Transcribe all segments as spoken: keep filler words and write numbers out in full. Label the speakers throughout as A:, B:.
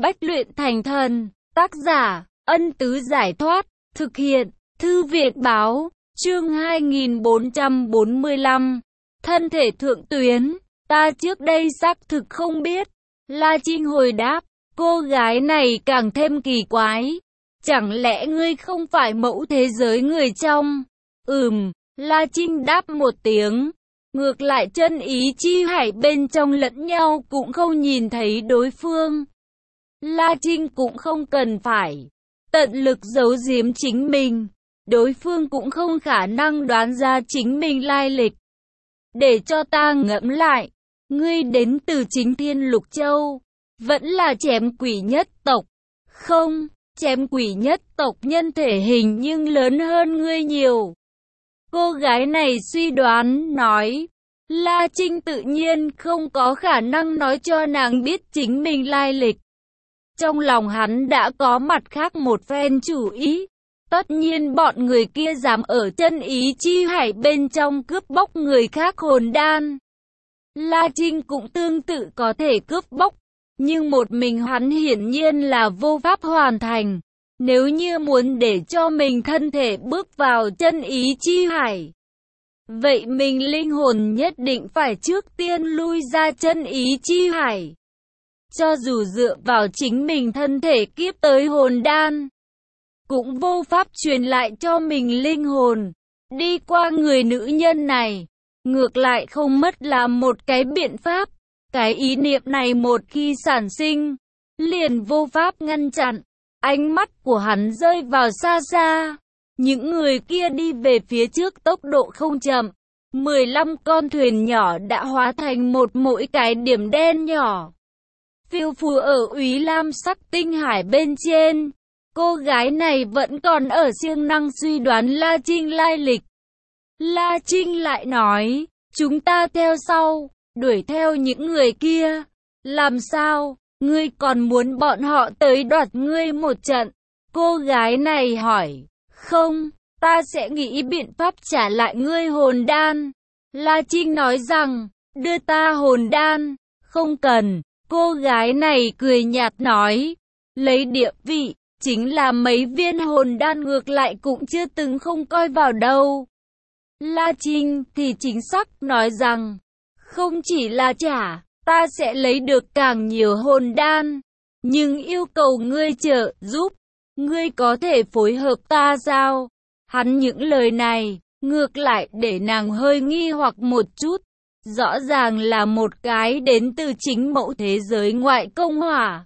A: Bách luyện thành thần. Tác giả, Ân Tứ Giải Thoát. Thực hiện, Thư viện Báo. Chương hai nghìn bốn trăm bốn mươi lăm. Thân thể thượng tuyến. Ta trước đây xác thực không biết. La Trinh hồi đáp. Cô gái này càng thêm kỳ quái. Chẳng lẽ ngươi không phải mẫu thế giới người trong? Ừm, La Trinh đáp một tiếng. Ngược lại chân ý chi hải bên trong lẫn nhau cũng không nhìn thấy đối phương. La Trinh cũng không cần phải tận lực giấu giếm chính mình. Đối phương cũng không khả năng đoán ra chính mình lai lịch. Để cho ta ngẫm lại. Ngươi đến từ Chính Thiên Lục Châu. Vẫn là chém quỷ nhất tộc. Không, chém quỷ nhất tộc nhân thể hình nhưng lớn hơn ngươi nhiều. Cô gái này suy đoán, nói. La Trinh tự nhiên không có khả năng nói cho nàng biết chính mình lai lịch. Trong lòng hắn đã có mặt khác một phen chủ ý. Tất nhiên bọn người kia dám ở chân ý chi hải bên trong cướp bóc người khác hồn đan. La Trinh cũng tương tự có thể cướp bóc. Nhưng một mình hắn hiển nhiên là vô pháp hoàn thành. Nếu như muốn để cho mình thân thể bước vào chân ý chi hải, vậy mình linh hồn nhất định phải trước tiên lui ra chân ý chi hải. Cho dù dựa vào chính mình thân thể kiếp tới hồn đan, cũng vô pháp truyền lại cho mình linh hồn. Đi qua người nữ nhân này, ngược lại không mất là một cái biện pháp. Cái ý niệm này một khi sản sinh, liền vô pháp ngăn chặn. Ánh mắt của hắn rơi vào xa xa. Những người kia đi về phía trước tốc độ không chậm. mười lăm con thuyền nhỏ đã hóa thành một mỗi cái điểm đen nhỏ. Phiêu phù ở úy lam sắc tinh hải bên trên. Cô gái này vẫn còn ở siêng năng suy đoán La Trinh lai lịch. La Trinh lại nói, chúng ta theo sau, đuổi theo những người kia. Làm sao, ngươi còn muốn bọn họ tới đoạt ngươi một trận? Cô gái này hỏi, không, ta sẽ nghĩ biện pháp trả lại ngươi hồn đan. La Trinh nói rằng, đưa ta hồn đan, không cần. Cô gái này cười nhạt nói, lấy địa vị, chính là mấy viên hồn đan ngược lại cũng chưa từng không coi vào đâu. La Trinh thì chính xác nói rằng, không chỉ là trả, ta sẽ lấy được càng nhiều hồn đan, nhưng yêu cầu ngươi trợ giúp, ngươi có thể phối hợp ta sao? Hắn những lời này, ngược lại để nàng hơi nghi hoặc một chút. Rõ ràng là một cái đến từ chính mẫu thế giới ngoại công hỏa.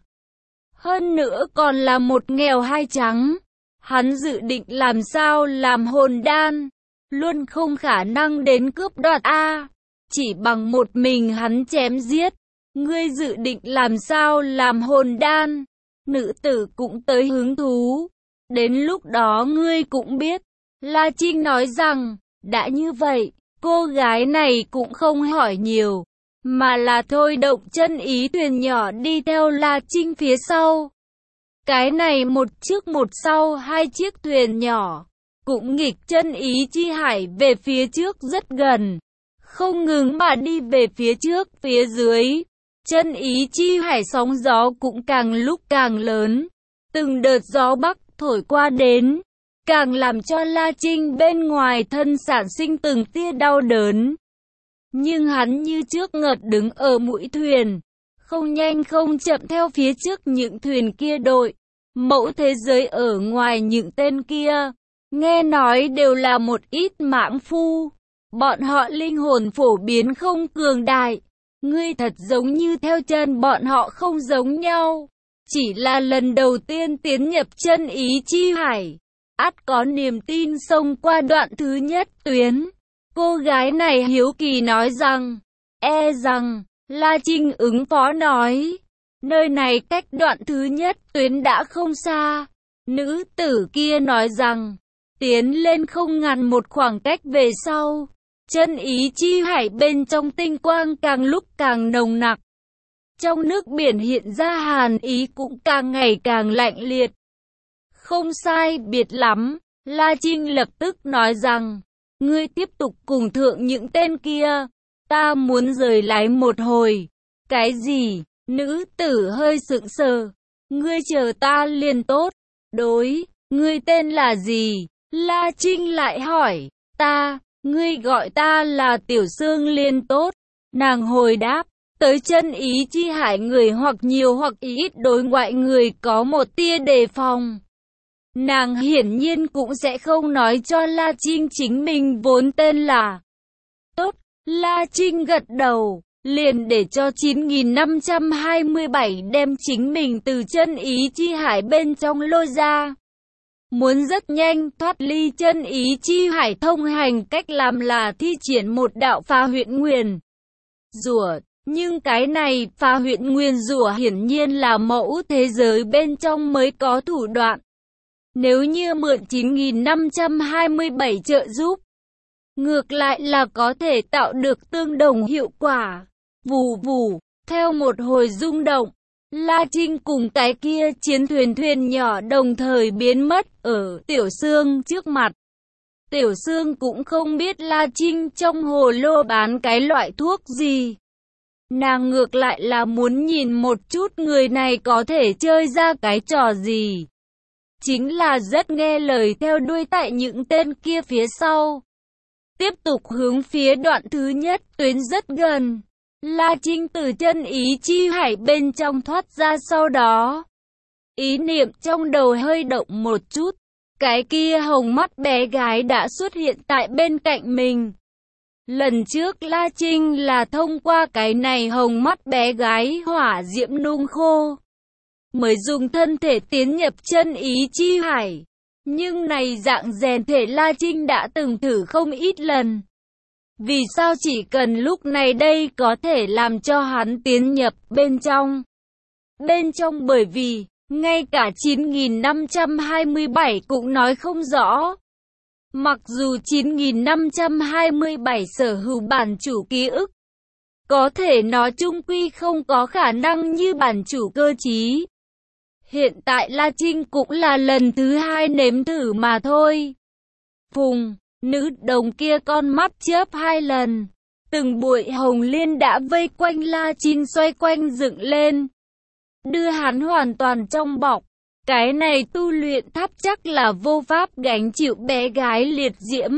A: Hơn nữa còn là một nghèo hai trắng. Hắn dự định làm sao làm hồn đan, luôn không khả năng đến cướp đoạt a. Chỉ bằng một mình hắn chém giết. Ngươi dự định làm sao làm hồn đan? Nữ tử cũng tới hứng thú. Đến lúc đó ngươi cũng biết. La Trinh nói rằng, đã như vậy, cô gái này cũng không hỏi nhiều, mà là thôi động chân ý thuyền nhỏ đi theo La Trinh phía sau. Cái này một trước một sau hai chiếc thuyền nhỏ, cũng nghịch chân ý chi hải về phía trước rất gần. Không ngừng mà đi về phía trước, phía dưới. Chân ý chi hải sóng gió cũng càng lúc càng lớn. Từng đợt gió bắc thổi qua đến, càng làm cho La Trinh bên ngoài thân sản sinh từng tia đau đớn. Nhưng hắn như trước ngợt đứng ở mũi thuyền, không nhanh không chậm theo phía trước những thuyền kia đội. Mẫu thế giới ở ngoài những tên kia, nghe nói đều là một ít mãng phu. Bọn họ linh hồn phổ biến không cường đại. Ngươi thật giống như theo chân bọn họ không giống nhau. Chỉ là lần đầu tiên tiến nhập chân ý chi hải, ắt có niềm tin xông qua đoạn thứ nhất tuyến. Cô gái này hiếu kỳ nói rằng, e rằng, La Trinh ứng phó nói, nơi này cách đoạn thứ nhất tuyến đã không xa. Nữ tử kia nói rằng, tiến lên không ngắn một khoảng cách về sau, chân ý chi hải bên trong tinh quang càng lúc càng nồng nặc. Trong nước biển hiện ra hàn ý cũng càng ngày càng lạnh liệt. Không sai biệt lắm, La Trinh lập tức nói rằng, ngươi tiếp tục cùng thượng những tên kia, ta muốn rời lái một hồi. Cái gì? Nữ tử hơi sững sờ, ngươi chờ ta liền tốt. Đối, ngươi tên là gì? La Trinh lại hỏi. Ta, ngươi gọi ta là Tiểu Sương liền tốt. Nàng hồi đáp. Tới chân ý chi hải người hoặc nhiều hoặc ít đối ngoại người có một tia đề phòng. Nàng hiển nhiên cũng sẽ không nói cho La Trinh chính mình vốn tên là. Tốt, La Trinh gật đầu, liền để cho chín nghìn năm trăm hai mươi bảy đem chính mình từ chân ý chi hải bên trong lôi ra. Muốn rất nhanh thoát ly chân ý chi hải thông hành cách làm là thi triển một đạo phá huyễn nguyền rủa. Nhưng cái này phá huyễn nguyên rủa hiển nhiên là mẫu thế giới bên trong mới có thủ đoạn. Nếu như mượn chín nghìn năm trăm hai mươi bảy trợ giúp, ngược lại là có thể tạo được tương đồng hiệu quả. Vù vù, theo một hồi rung động, La Trinh cùng cái kia chiến thuyền thuyền nhỏ đồng thời biến mất ở Tiểu Sương trước mặt. Tiểu Sương cũng không biết La Trinh trong hồ lô bán cái loại thuốc gì. Nàng ngược lại là muốn nhìn một chút người này có thể chơi ra cái trò gì. Chính là rất nghe lời theo đuôi tại những tên kia phía sau. Tiếp tục hướng phía đoạn thứ nhất tuyến rất gần. La Trinh từ chân ý chi hải bên trong thoát ra sau đó. Ý niệm trong đầu hơi động một chút. Cái kia hồng mắt bé gái đã xuất hiện tại bên cạnh mình. Lần trước La Trinh là thông qua cái này hồng mắt bé gái hỏa diễm nung khô mới dùng thân thể tiến nhập chân ý chi hải. Nhưng này dạng rèn thể La Trinh đã từng thử không ít lần. Vì sao chỉ cần lúc này đây có thể làm cho hắn tiến nhập bên trong? Bên trong bởi vì, ngay cả chín nghìn năm trăm hai mươi bảy cũng nói không rõ. Mặc dù chín nghìn năm trăm hai mươi bảy sở hữu bản chủ ký ức, có thể nó chung quy không có khả năng như bản chủ cơ trí. Hiện tại La Trinh cũng là lần thứ hai nếm thử mà thôi. Phùng, nữ đồng kia con mắt chớp hai lần. Từng bụi hồng liên đã vây quanh La Trinh xoay quanh dựng lên. Đưa hắn hoàn toàn trong bọc. Cái này tu luyện tháp chắc là vô pháp gánh chịu bé gái liệt diễm.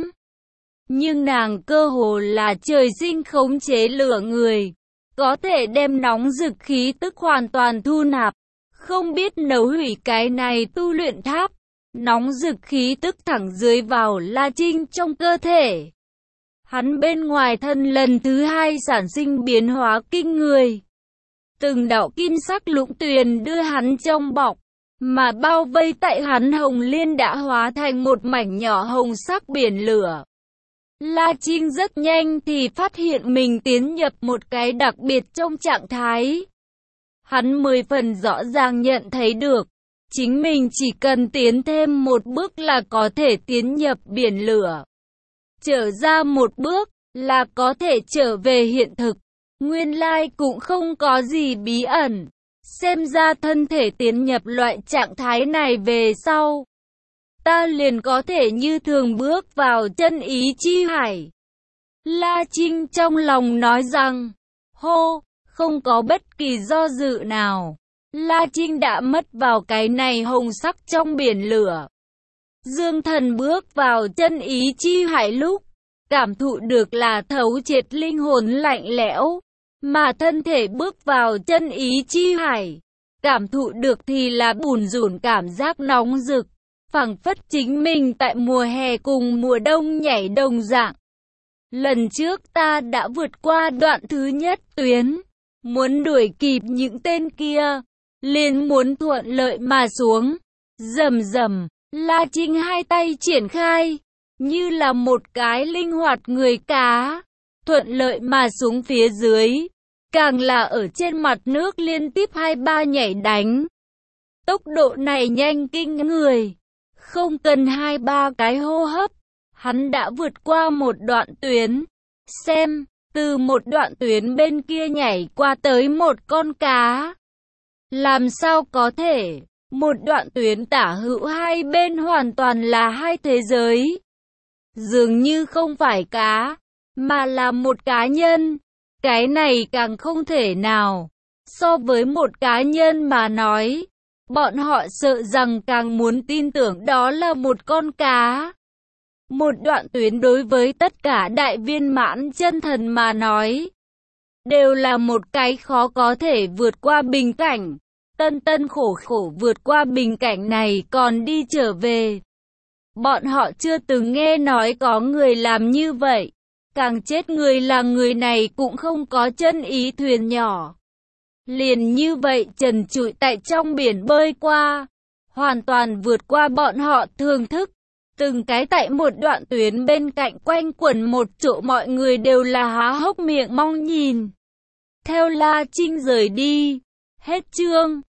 A: Nhưng nàng cơ hồ là trời sinh khống chế lửa người. Có thể đem nóng rực khí tức hoàn toàn thu nạp. Không biết nấu hủy cái này tu luyện tháp. Nóng rực khí tức thẳng dưới vào La Trinh trong cơ thể. Hắn bên ngoài thân lần thứ hai sản sinh biến hóa kinh người. Từng đạo kim sắc lũng tuyền đưa hắn trong bọc. Mà bao vây tại hắn hồng liên đã hóa thành một mảnh nhỏ hồng sắc biển lửa. La Trinh rất nhanh thì phát hiện mình tiến nhập một cái đặc biệt trong trạng thái. Hắn mười phần rõ ràng nhận thấy được, chính mình chỉ cần tiến thêm một bước là có thể tiến nhập biển lửa. Trở ra một bước là có thể trở về hiện thực. Nguyên lai cũng không có gì bí ẩn. Xem ra thân thể tiến nhập loại trạng thái này về sau, ta liền có thể như thường bước vào chân ý chi hải. La Trinh trong lòng nói rằng, hô, không có bất kỳ do dự nào. La Trinh đã mất vào cái này hồng sắc trong biển lửa. Dương thần bước vào chân ý chi hải lúc, cảm thụ được là thấu triệt linh hồn lạnh lẽo. Mà thân thể bước vào chân ý chi hải, cảm thụ được thì là bùn rủn cảm giác nóng rực, phảng phất chính mình tại mùa hè cùng mùa đông nhảy đồng dạng. Lần trước ta đã vượt qua đoạn thứ nhất tuyến, muốn đuổi kịp những tên kia, liền muốn thuận lợi mà xuống. Rầm rầm, La Trinh hai tay triển khai, như là một cái linh hoạt người cá. Thuận lợi mà xuống phía dưới, càng là ở trên mặt nước liên tiếp hai ba nhảy đánh. Tốc độ này nhanh kinh người, không cần hai ba cái hô hấp, hắn đã vượt qua một đoạn tuyến. Xem, từ một đoạn tuyến bên kia nhảy qua tới một con cá. Làm sao có thể, một đoạn tuyến tả hữu hai bên hoàn toàn là hai thế giới. Dường như không phải cá, mà là một cá nhân. Cái này càng không thể nào. So với một cá nhân mà nói, Bọn họ sợ rằng càng muốn tin tưởng đó là một con cá. Một đoạn tuyến đối với tất cả đại viên mãn chân thần mà nói, đều là một cái khó có thể vượt qua bình cảnh. Tân tân khổ khổ vượt qua bình cảnh này còn đi trở về. Bọn họ chưa từng nghe nói có người làm như vậy. Càng chết người là người này cũng không có chân ý thuyền nhỏ. Liền như vậy trần trụi tại trong biển bơi qua. Hoàn toàn vượt qua bọn họ thưởng thức. Từng cái tại một đoạn tuyến bên cạnh quanh quẩn một chỗ, mọi người đều là há hốc miệng mong nhìn. Theo La Trinh rời đi. Hết chương.